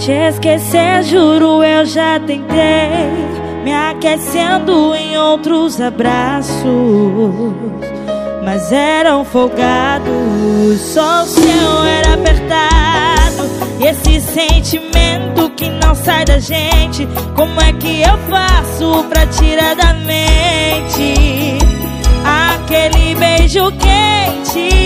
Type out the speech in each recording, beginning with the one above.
Te esquecer, juro, eu já tentei, me aquecendo em outros abraços, mas eram folgados. Só o seu era apertado, e esse sentimento que não sai da gente, como é que eu faço pra tirar da mente aquele beijo quente?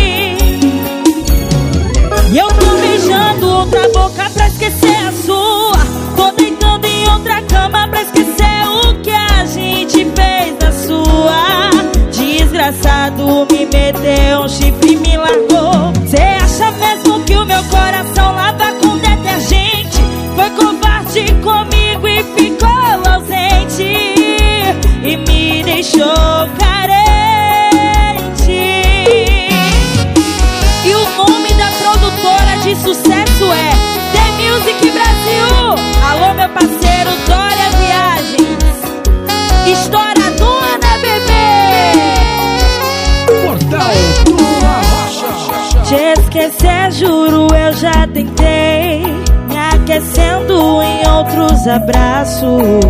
E eu tô beijando outra boca pra esquecer a sua, tô deitando em outra cama pra esquecer o que a gente fez na sua. Desgraçado, me meteu um chifre e me largou. Cê acha mesmo que o meu coração lava com detergente? Foi covarde comigo e ficou ausente, e me deixou carente. E o nome da produtora de sucesso é The Music Brasil. Alô, meu parceiro Dória Viagens, estourador, né, bebê? Portal do Arrocha. Te esquecer, juro, eu já tentei, me aquecendo em outros abraços,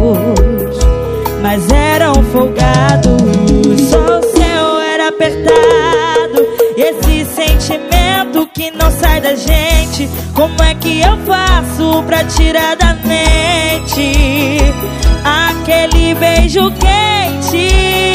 mas eram folgados. Só o seu era apertado, e esse sentimento que não sai da gente, como é que eu faço pra tirar da mente aquele beijo quente?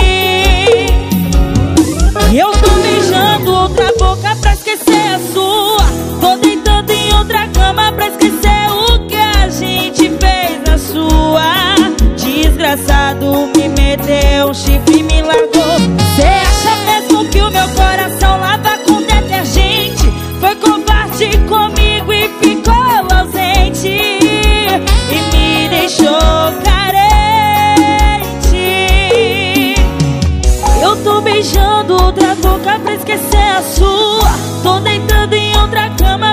Eu tô beijando outra boca pra esquecer a sua, tô deitando em outra cama pra esquecer o que a gente fez na sua. Desgraçado, me meteu um chifre e me largou. Cê acha mesmo que o meu coração lava com detergente? Foi covarde comigo e ficou ausente, e me deixou carente. Eu tô beijando outra boca pra esquecer a sua, tô deitando em outra cama